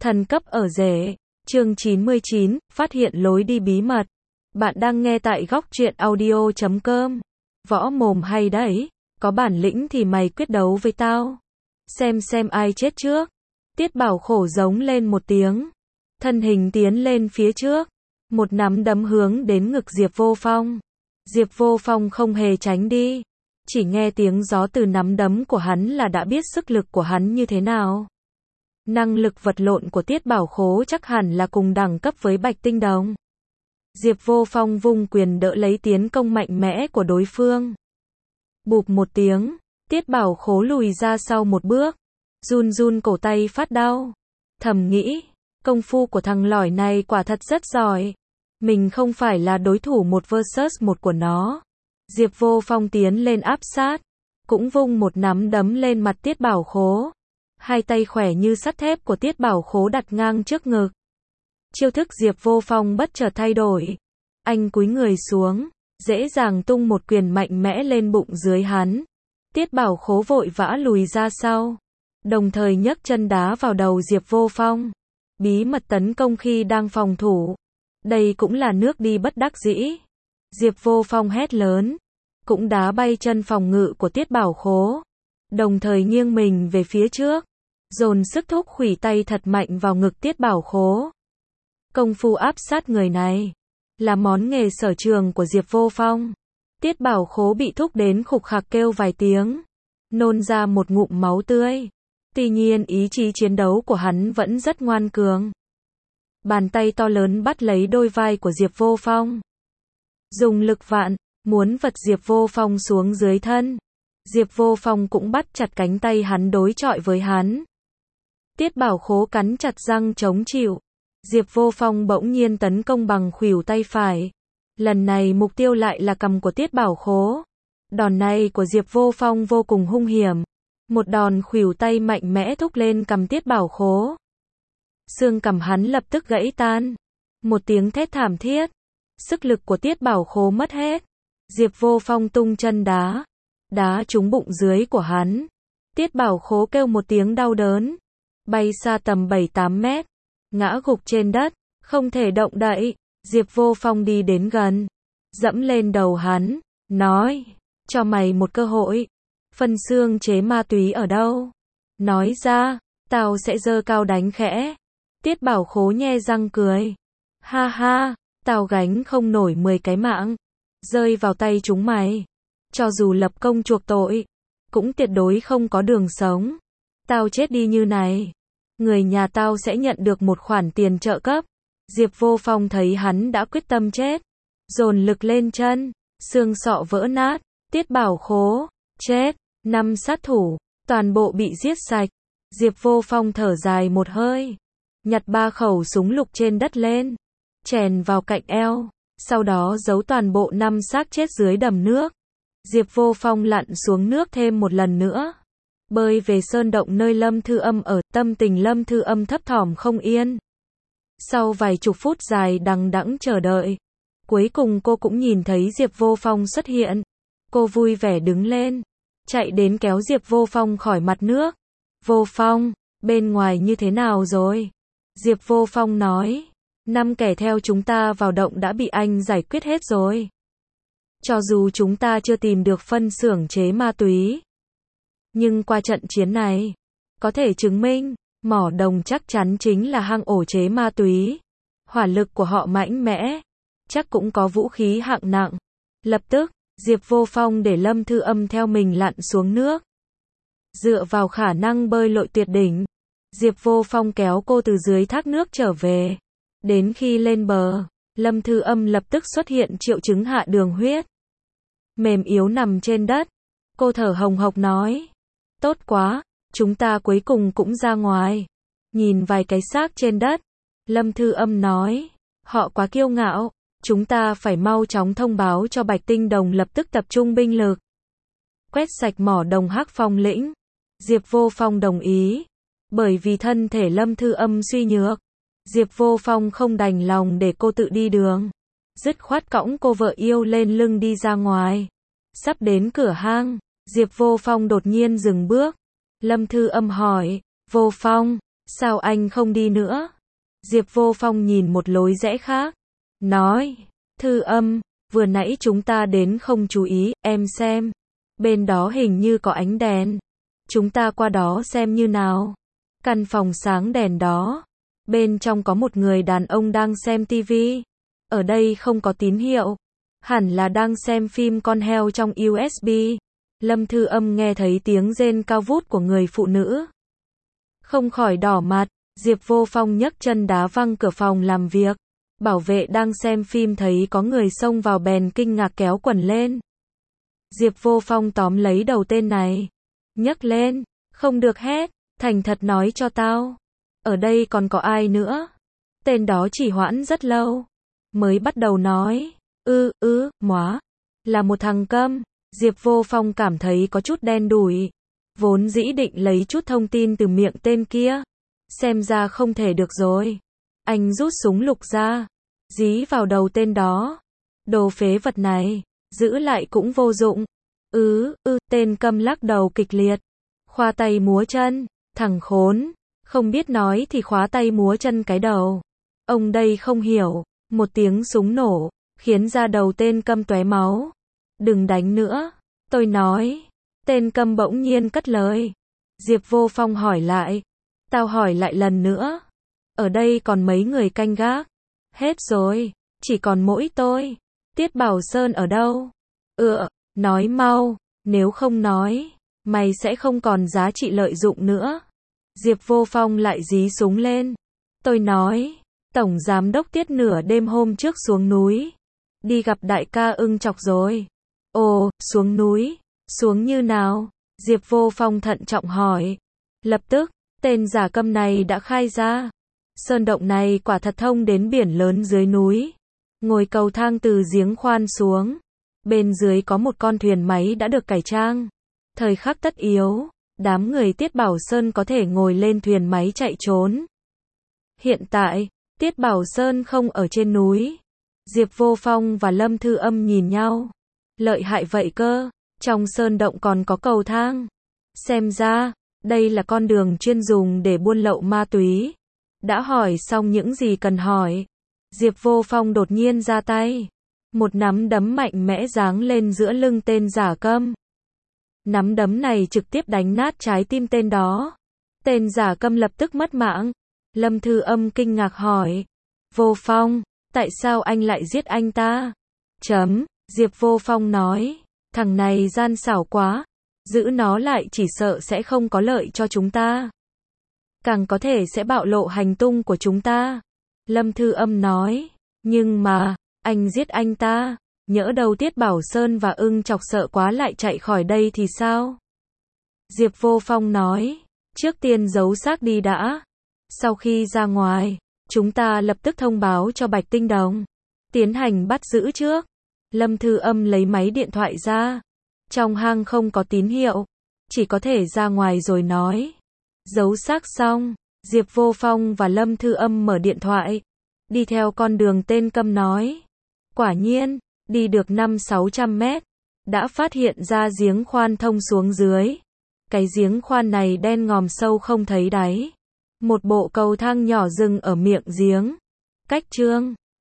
Thần cấp ở rể. Chương 99, phát hiện lối đi bí mật. Bạn đang nghe tại góc truyện audio.com. Võ mồm hay đấy, có bản lĩnh thì mày quyết đấu với tao. Xem ai chết trước. Tiết Bảo khổ giống lên một tiếng. Thân hình tiến lên phía trước. Một nắm đấm hướng đến ngực Diệp Vô Phong. Diệp Vô Phong không hề tránh đi. Chỉ nghe tiếng gió từ nắm đấm của hắn là đã biết sức lực của hắn như thế nào. Năng lực vật lộn của Tiết Bảo Khố chắc hẳn là cùng đẳng cấp với Bạch Tinh Đồng. Diệp Vô Phong vung quyền đỡ lấy tiến công mạnh mẽ của đối phương. Bụp một tiếng, Tiết Bảo Khố lùi ra sau một bước, run cổ tay phát đau. Thầm nghĩ, công phu của thằng lỏi này quả thật rất giỏi. Mình không phải là đối thủ một versus một của nó. Diệp Vô Phong tiến lên áp sát, cũng vung một nắm đấm lên mặt Tiết Bảo Khố. Hai tay khỏe như sắt thép của Tiết Bảo Khố đặt ngang trước ngực. Chiêu thức Diệp Vô Phong bất chợt thay đổi. Anh cúi người xuống, dễ dàng tung một quyền mạnh mẽ lên bụng dưới hắn. Tiết Bảo Khố vội vã lùi ra sau, đồng thời nhấc chân đá vào đầu Diệp Vô Phong. Bí mật tấn công khi đang phòng thủ. Đây cũng là nước đi bất đắc dĩ. Diệp Vô Phong hét lớn, cũng đá bay chân phòng ngự của Tiết Bảo Khố. Đồng thời nghiêng mình về phía trước, dồn sức thúc khuỷu tay thật mạnh vào ngực Tiết Bảo Khố. Công phu áp sát người này là món nghề sở trường của Diệp Vô Phong. Tiết Bảo Khố bị thúc đến khục khạc kêu vài tiếng, nôn ra một ngụm máu tươi. Tuy nhiên ý chí chiến đấu của hắn vẫn rất ngoan cường. Bàn tay to lớn bắt lấy đôi vai của Diệp Vô Phong, dùng lực vạn, muốn vật Diệp Vô Phong xuống dưới thân. Diệp Vô Phong cũng bắt chặt cánh tay hắn đối chọi với hắn. Tiết Bảo Khố cắn chặt răng chống chịu. Diệp Vô Phong bỗng nhiên tấn công bằng khuỷu tay phải. Lần này mục tiêu lại là cằm của Tiết Bảo Khố. Đòn này của Diệp Vô Phong vô cùng hung hiểm. Một đòn khuỷu tay mạnh mẽ thúc lên cằm Tiết Bảo Khố. Xương cằm hắn lập tức gãy tan. Một tiếng thét thảm thiết. Sức lực của Tiết Bảo Khố mất hết. Diệp Vô Phong tung chân đá trúng bụng dưới của hắn. Tiết Bảo Khố kêu một tiếng đau đớn, bay xa tầm 7-8 mét, ngã gục trên đất, không thể động đậy. Diệp Vô Phong đi đến gần, dẫm lên đầu hắn, nói, cho mày một cơ hội. Phân xương chế ma túy ở đâu? Nói ra, tao sẽ giơ cao đánh khẽ. Tiết Bảo Khố nhe răng cười. Ha ha, tao gánh không nổi 10 cái mạng, rơi vào tay chúng mày. Cho dù lập công chuộc tội, cũng tuyệt đối không có đường sống. Tao chết đi như này, người nhà tao sẽ nhận được một khoản tiền trợ cấp. Diệp Vô Phong thấy hắn đã quyết tâm chết, dồn lực lên chân, xương sọ vỡ nát. Tiết Bảo Khố, chết. 5 sát thủ, toàn bộ bị giết sạch. Diệp Vô Phong thở dài một hơi, nhặt 3 khẩu súng lục trên đất lên, chèn vào cạnh eo, sau đó giấu toàn bộ 5 xác chết dưới đầm nước. Diệp Vô Phong lặn xuống nước thêm một lần nữa, bơi về sơn động nơi Lâm Thư Âm ở. Tâm tình Lâm Thư Âm thấp thỏm không yên. Sau vài chục phút dài đằng đẵng chờ đợi, cuối cùng cô cũng nhìn thấy Diệp Vô Phong xuất hiện. Cô vui vẻ đứng lên, chạy đến kéo Diệp Vô Phong khỏi mặt nước. Vô Phong, bên ngoài như thế nào rồi? Diệp Vô Phong nói, 5 kẻ theo chúng ta vào động đã bị anh giải quyết hết rồi. Cho dù chúng ta chưa tìm được phân xưởng chế ma túy, nhưng qua trận chiến này, có thể chứng minh, mỏ đồng chắc chắn chính là hang ổ chế ma túy. Hỏa lực của họ mạnh mẽ, chắc cũng có vũ khí hạng nặng. Lập tức, Diệp Vô Phong để Lâm Thư Âm theo mình lặn xuống nước. Dựa vào khả năng bơi lội tuyệt đỉnh, Diệp Vô Phong kéo cô từ dưới thác nước trở về. Đến khi lên bờ, Lâm Thư Âm lập tức xuất hiện triệu chứng hạ đường huyết. Mềm yếu nằm trên đất. Cô thở hồng hộc nói, tốt quá, chúng ta cuối cùng cũng ra ngoài. Nhìn vài cái xác trên đất, Lâm Thư Âm nói, họ quá kiêu ngạo, chúng ta phải mau chóng thông báo cho Bạch Tinh Đồng lập tức tập trung binh lực, quét sạch mỏ đồng Hắc Phong lĩnh. Diệp Vô Phong đồng ý, bởi vì thân thể Lâm Thư Âm suy nhược, Diệp Vô Phong không đành lòng để cô tự đi đường, dứt khoát cõng cô vợ yêu lên lưng đi ra ngoài. Sắp đến cửa hang, Diệp Vô Phong đột nhiên dừng bước. Lâm Thư Âm hỏi, Vô Phong, Sao anh không đi nữa? Diệp Vô Phong nhìn một lối rẽ khác. Nói, Thư Âm, vừa nãy chúng ta đến không chú ý, em xem. Bên đó hình như có ánh đèn. Chúng ta qua đó xem như nào. Căn phòng sáng đèn đó. Bên trong có một người đàn ông đang xem tivi. Ở đây không có tín hiệu. Hẳn là đang xem phim con heo trong USB. Lâm Thư Âm nghe thấy tiếng rên cao vút của người phụ nữ. Không khỏi đỏ mặt. Diệp Vô Phong nhấc chân đá văng cửa phòng làm việc. Bảo vệ đang xem phim thấy có người xông vào bèn kinh ngạc kéo quần lên. Diệp Vô Phong tóm lấy đầu tên này. Nhấc lên. Không được hét. Thành thật nói cho tao. Ở đây còn có ai nữa? Tên đó chỉ hoãn rất lâu. Mới bắt đầu nói. Móa. Là một thằng câm. Diệp Vô Phong cảm thấy có chút đen đủi. Vốn dĩ định lấy chút thông tin từ miệng tên kia. Xem ra không thể được rồi. Anh rút súng lục ra. Dí vào đầu tên đó. Đồ phế vật này. Giữ lại cũng vô dụng. Tên câm lắc đầu kịch liệt. Khoa tay múa chân. Thằng khốn. Không biết nói thì khóa tay múa chân cái đầu. Ông đây không hiểu. Một tiếng súng nổ. Khiến da đầu tên câm tóe máu. Đừng đánh nữa. Tôi nói. Tên câm bỗng nhiên cất lời. Diệp Vô Phong hỏi lại. Tao hỏi lại lần nữa. Ở đây còn mấy người canh gác? Hết rồi. Chỉ còn mỗi tôi. Tiết Bảo Sơn ở đâu? Nói mau. Nếu không nói, mày sẽ không còn giá trị lợi dụng nữa. Diệp Vô Phong lại dí súng lên. Tôi nói. Tổng giám đốc Tiết nửa đêm hôm trước xuống núi. Đi gặp đại ca Ưng Chọc rồi. Ồ, xuống núi. Xuống như nào? Diệp Vô Phong thận trọng hỏi. Lập tức, tên giả câm này đã khai ra. Sơn động này quả thật thông đến biển lớn dưới núi. Ngồi cầu thang từ giếng khoan xuống. Bên dưới có một con thuyền máy đã được cải trang. Thời khắc tất yếu, đám người Tiết Bảo Sơn có thể ngồi lên thuyền máy chạy trốn. Hiện tại, Tiết Bảo Sơn không ở trên núi. Diệp Vô Phong và Lâm Thư Âm nhìn nhau. Lợi hại vậy cơ, trong sơn động còn có cầu thang. Xem ra, đây là con đường chuyên dùng để buôn lậu ma túy. Đã hỏi xong những gì cần hỏi. Diệp Vô Phong đột nhiên ra tay. Một nắm đấm mạnh mẽ giáng lên giữa lưng tên giả câm. Nắm đấm này trực tiếp đánh nát trái tim tên đó. Tên giả câm lập tức mất mạng. Lâm Thư Âm kinh ngạc hỏi. Vô Phong, tại sao anh lại giết anh ta? Diệp Vô Phong nói. Thằng này gian xảo quá. Giữ nó lại chỉ sợ sẽ không có lợi cho chúng ta. Càng có thể sẽ bạo lộ hành tung của chúng ta. Lâm Thư Âm nói. Nhưng mà, anh giết anh ta. Nhỡ đâu Tiết Bảo Sơn và Ưng Chọc sợ quá lại chạy khỏi đây thì sao? Diệp Vô Phong nói. Trước tiên giấu xác đi đã. Sau khi ra ngoài, chúng ta lập tức thông báo cho Bạch Tinh Đồng. Tiến hành bắt giữ trước. Lâm Thư Âm lấy máy điện thoại ra. Trong hang không có tín hiệu. Chỉ có thể ra ngoài rồi nói. Giấu xác xong, Diệp Vô Phong và Lâm Thư Âm mở điện thoại. Đi theo con đường tên câm nói. Quả nhiên, đi được 500-600 mét. Đã phát hiện ra giếng khoan thông xuống dưới. Cái giếng khoan này đen ngòm sâu không thấy đáy. Một bộ cầu thang nhỏ dừng ở miệng giếng. Cách chương